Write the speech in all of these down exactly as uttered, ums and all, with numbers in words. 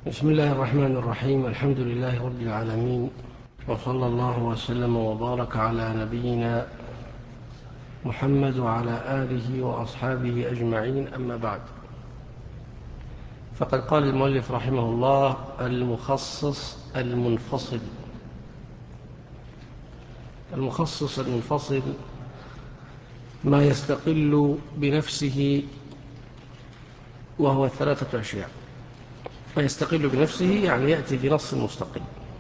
بسم الله الرحمن الرحيم. الحمد لله رب العالمين، وصلى الله وسلم وبارك على نبينا محمد وعلى آله وأصحابه أجمعين، أما بعد. فقد قال المؤلف رحمه الله: المخصص المنفصل. المخصص المنفصل ما يستقل بنفسه، وهو ثلاثة أشياء. ما يستقل بنفسه يعني يأتي بنص مستقل،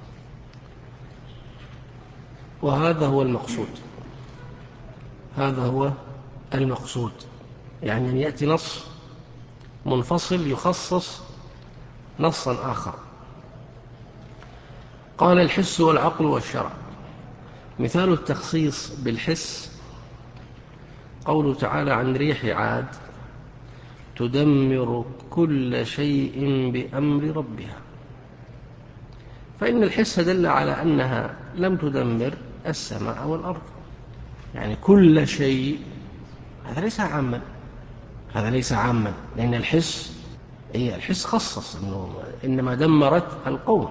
وهذا هو المقصود. هذا هو المقصود يعني أن يأتي نص منفصل يخصص نصا آخر. قال: الحس والعقل والشرع. مثال التخصيص بالحس قوله تعالى عن ريح عاد: تدمر كل شيء بأمر ربها. فإن الحس دل على أنها لم تدمر السماء والأرض، يعني كل شيء. هذا ليس عاما، هذا ليس عاما لأن الحس إيه الحس خصص إنه إنما دمرت القوم.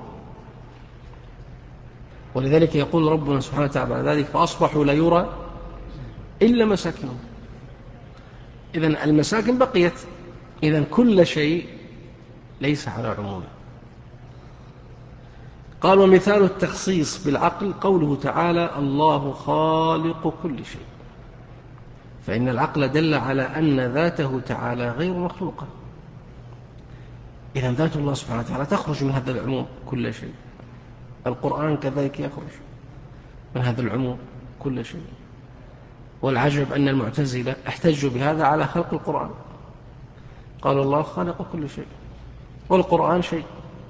ولذلك يقول ربنا سبحانه وتعالى بعد ذلك: فأصبحوا لا يرى إلا مساكنهم. إذن المساكن بقيت، إذن كل شيء ليس على عمومه. قال: ومثال التخصيص بالعقل قوله تعالى: الله خالق كل شيء. فإن العقل دل على أن ذاته تعالى غير مخلوقة. إذن ذات الله سبحانه وتعالى تخرج من هذا العموم كل شيء. القرآن كذلك يخرج من هذا العموم كل شيء. والعجب أن المعتزلة احتجوا بهذا على خلق القرآن، قال الله خالق كل شيء والقرآن شيء.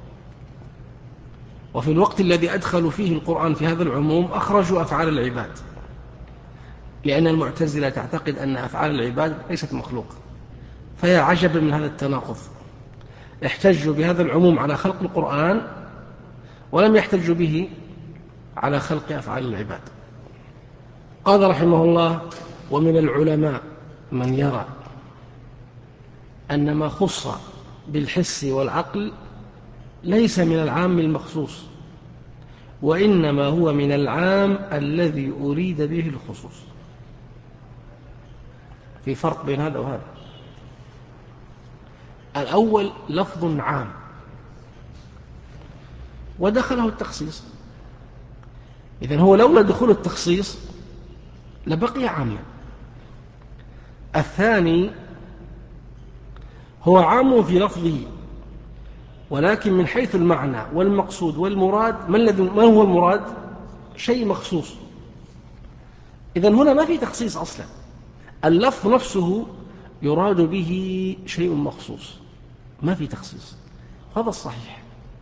وفي الوقت الذي أدخلوا فيه القرآن في هذا العموم أخرجوا أفعال العباد، لأن المعتزلة تعتقد أن أفعال العباد ليست مخلوقة. فيا عجب من هذا التناقض، احتجوا بهذا العموم على خلق القرآن ولم يحتجوا به على خلق أفعال العباد. قال رحمه الله: ومن العلماء من يرى أن ما خص بالحس والعقل ليس من العام المخصوص، وإنما هو من العام الذي أريد به الخصوص. في فرق بين هذا وهذا. الأول لفظ عام ودخله التخصيص، إذن هو لولا دخول التخصيص لبقي عاما. الثاني هو عام في لفظه، ولكن من حيث المعنى والمقصود والمراد، ما هو المراد؟ شيء مخصوص. إذن هنا ما في تخصيص أصلا، اللفظ نفسه يراد به شيء مخصوص، ما في تخصيص. هذا الصحيح،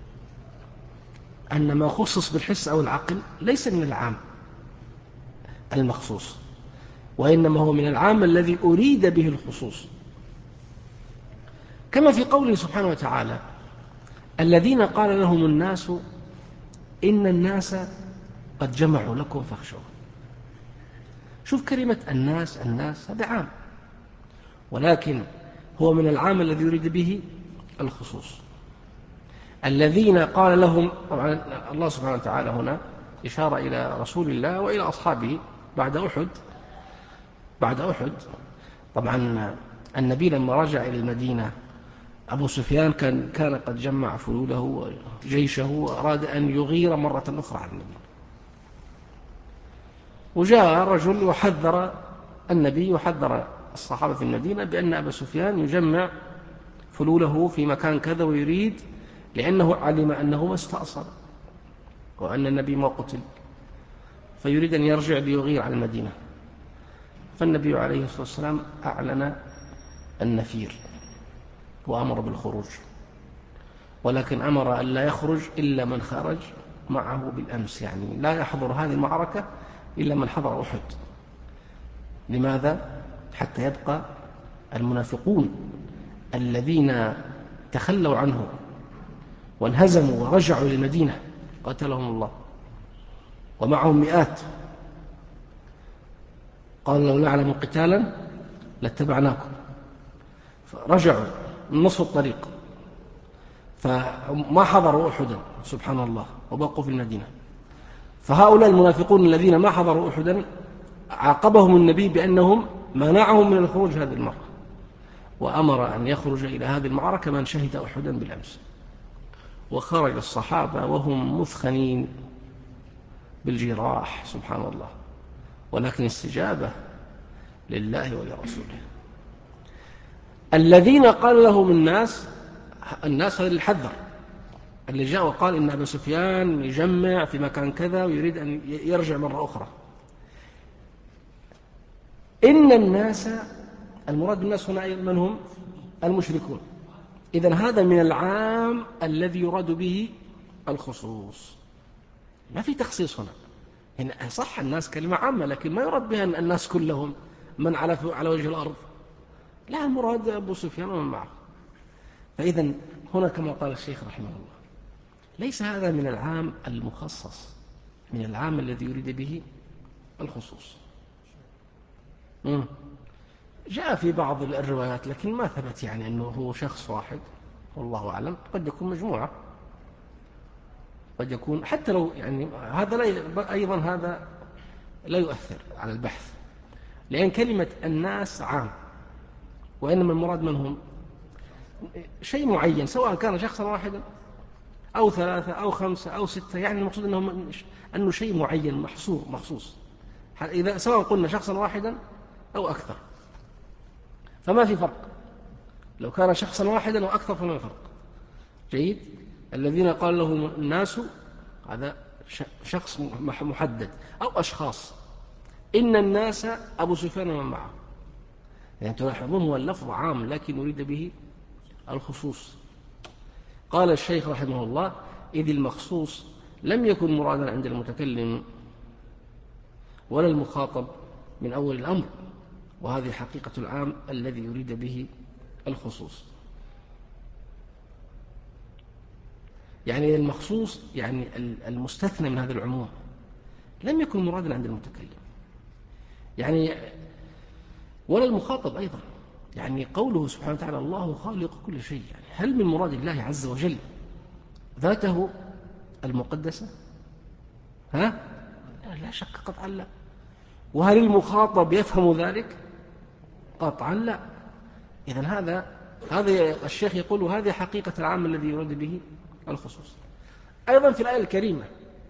أن ما خصص بالحس أو العقل ليس من العام المخصوص، وإنما هو من العام الذي أريد به الخصوص. كما في قوله سبحانه وتعالى: الذين قال لهم الناس إن الناس قد جمعوا لكم فاخشوهم. شوف كلمة الناس، الناس هذا عام، ولكن هو من العام الذي يريد به الخصوص. الذين قال لهم، طبعا الله سبحانه وتعالى هنا إشارة إلى رسول الله وإلى أصحابه بعد أحد. بعد أحد طبعا النبي لما رجع إلى المدينة أبو سفيان كان كان قد جمع فلوله وجيشه وأراد أن يغير مرة أخرى على المدينة. وجاء رجل وحذر النبي وحذر الصحابة في المدينة بأن أبا سفيان يجمع فلوله في مكان كذا ويريد، لأنه علم أنه ما استأصل وأن النبي ما قتل، فيريد أن يرجع ليغير على المدينة. فالنبي عليه الصلاة والسلام أعلن النفير وأمر بالخروج، ولكن أمر أن لا يخرج إلا من خرج معه بالأمس، يعني لا يحضر هذه المعركة إلا من حضر أحد. لماذا؟ حتى يبقى المنافقون الذين تخلوا عنه وانهزموا ورجعوا للمدينة قتلهم الله، ومعهم مئات. قال: لو نعلم قتالا لاتبعناكم. فرجعوا من نصف الطريق، فما حضروا أحدا سبحان الله وبقوا في المدينة. فهؤلاء المنافقون الذين ما حضروا أحدا عاقبهم النبي بأنهم منعهم من الخروج هذه المرة، وأمر أن يخرج إلى هذه المعركة من شهد أحدا بالأمس. وخرج الصحابة وهم مثخنين بالجراح سبحان الله، ولكن استجابة لله ولرسوله. الذين قال لهم الناس الناس هذا اللي حذر، اللي جاء وقال إن أبا سفيان يجمع في مكان كذا ويريد أن يرجع مرة أخرى. إن الناس المراد بالناس هنا من هم؟ المشركون. إذن هذا من العام الذي يراد به الخصوص، ما في تخصيص هنا. هنا صح الناس كلمة عامة، لكن ما يراد بها الناس كلهم من على على وجه الأرض، لا، المراد أبو سفيان ومن معه. فإذن هنا كما قال الشيخ رحمه الله ليس هذا من العام المخصص، من العام الذي يريد به الخصوص. مم. جاء في بعض الروايات لكن ما ثبت يعني أنه هو شخص واحد، والله أعلم. قد يكون مجموعة، قد يكون حتى لو يعني هذا لا أيضا هذا لا يؤثر على البحث، لأن كلمة الناس عام، وإنما المراد من هم شيء معين، سواء كان شخصا واحدا أو ثلاثة أو خمسة أو ستة، يعني المقصود أنه, أنه شيء معين محصور مخصوص، إذا سواء قلنا شخصا واحدا أو أكثر فما في فرق. لو كان شخصا واحدا أو أكثر فما في فرق. جيد. الذين قال لهم الناس هذا شخص محدد أو أشخاص. إن الناس أبو سفيان ومن معه، يعني تلاحظون هو اللفظ عام لكن يريد به الخصوص. قال الشيخ رحمه الله إذ المخصوص لم يكن مرادا عند المتكلم ولا المخاطب من أول الأمر، وهذه حقيقة العام الذي يريد به الخصوص. يعني المخصوص يعني المستثنى من هذا العموم لم يكن مرادا عند المتكلم يعني ولا المخاطب أيضا. يعني قوله سبحانه وتعالى الله خالق كل شيء، يعني هل من مراد الله عز وجل ذاته المقدسة؟ ها؟ لا شك قطعا لا. وهل المخاطب يفهم ذلك؟ قطعا لا. إذن هذا هذا الشيخ يقول هذه حقيقة العام الذي يراد به الخصوص. أيضا في الآية الكريمة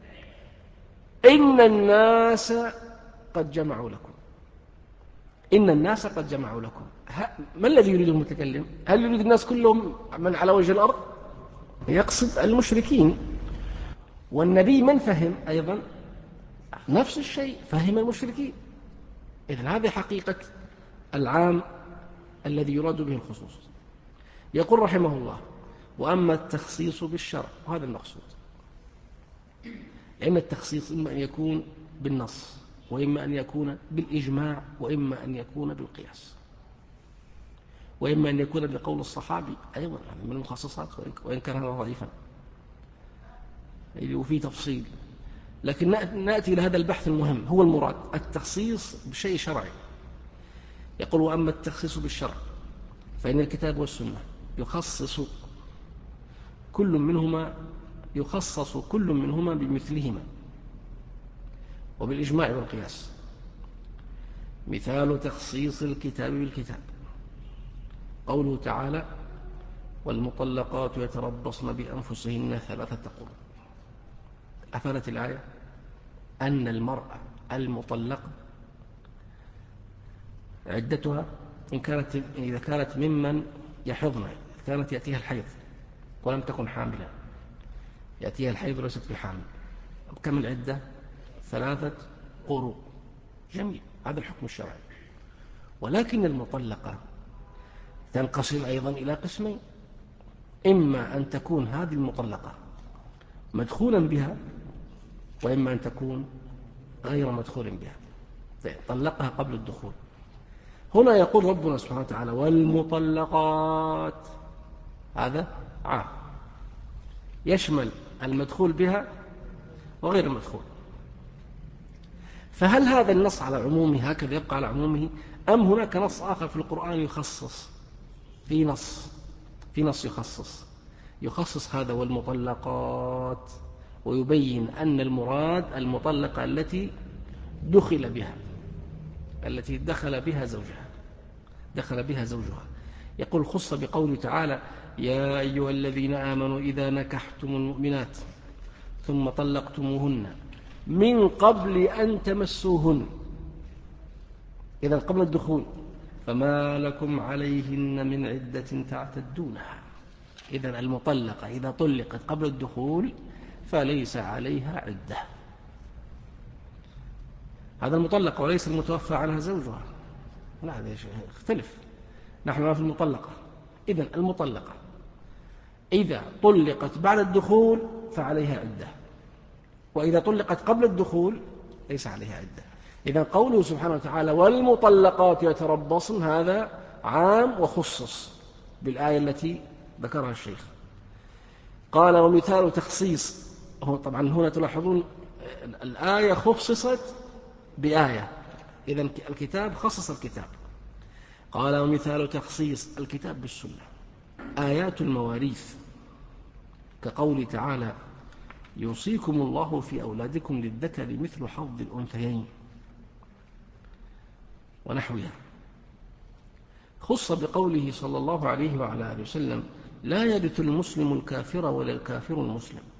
إن الناس قد جمعوا لكم، إن الناس قد جمعوا لكم، ما الذي يريد المتكلم؟ هل يريد الناس كلهم من على وجه الأرض؟ يقصد المشركين. والنبي من فهم أيضا نفس الشيء، فهم المشركين. إذن هذه حقيقة العام الذي يراد به الخصوص. يقول رحمه الله وأما التخصيص بالشرع، وهذا المقصود، لأن التخصيص إما أن يكون بالنص، وإما أن يكون بالإجماع، وإما أن يكون بالقياس، وإما أن يكون بقول الصحابي أيضا من المخصصات، وإن كان هذا ضعيفا وفي تفصيل. لكن نأتي إلى هذا البحث المهم، هو المراد التخصيص بشيء شرعي. يقول وأما التخصيص بالشرع فإن الكتاب والسنة يخصص كل منهما يخصص كل منهما بمثلهما وبالإجماع والقياس. مثال تخصيص الكتاب بالكتاب قوله تعالى والمطلقات يتربصن بأنفسهن ثلاثة قروء. أفادت الآية أن المرأة المطلقة عدتها إن كانت إذا كانت ممن يحضن، كانت يأتيها الحيض ولم تكن حاملا، يأتيها الحيض وليست بحامل، كم العدة؟ ثلاثة قروء. جميل، هذا الحكم الشرعي. ولكن المطلقة تنقسم أيضا إلى قسمين، إما أن تكون هذه المطلقة مدخولا بها، وإما أن تكون غير مدخول بها، طلقها قبل الدخول. هنا يقول ربنا سبحانه وتعالى والمطلقات، هذا عام يشمل المدخول بها وغير المدخول. فهل هذا النص على عمومه هكذا يبقى على عمومه، أم هناك نص آخر في القرآن يخصص؟ في نص في نص يخصص. يخصص هذا والمطلقات، ويبين أن المراد المطلقة التي دخل بها، التي دخل بها زوجها دخل بها زوجها. يقول خص بقوله تعالى: يا أيها الذين آمنوا إذا نكحتم المؤمنات ثم طلقتموهن من قبل أن تمسوهن، إذا قبل الدخول، فما لكم عليهن من عدة تعتدونها. إذا المطلقة إذا طلقت قبل الدخول فليس عليها عدة. هذا المطلق وليس المتوفى عنها زوجها، لا، هذا يختلف. نحن في المطلقة. إذن المطلقة إذا طلقت بعد الدخول فعليها عدة، وإذا طلقت قبل الدخول ليس عليها عدة. إذن قوله سبحانه وتعالى: والمطلقات يتربصن، هذا عام وخصص بالآية التي ذكرها الشيخ. قال: ومثال تخصيص، هو طبعا هنا تلاحظون الآية خصصت بآية، إذن الكتاب خصص الكتاب. قال: ومثال تخصيص الكتاب بالسنة آيات المواريث، كقول تعالى: يوصيكم الله في أولادكم للذكر مثل حظ الأنثيين، ونحوها. خص بقوله صلى الله عليه وعلى آله وسلم: لا يرث المسلم الكافر ولا الكافر المسلم.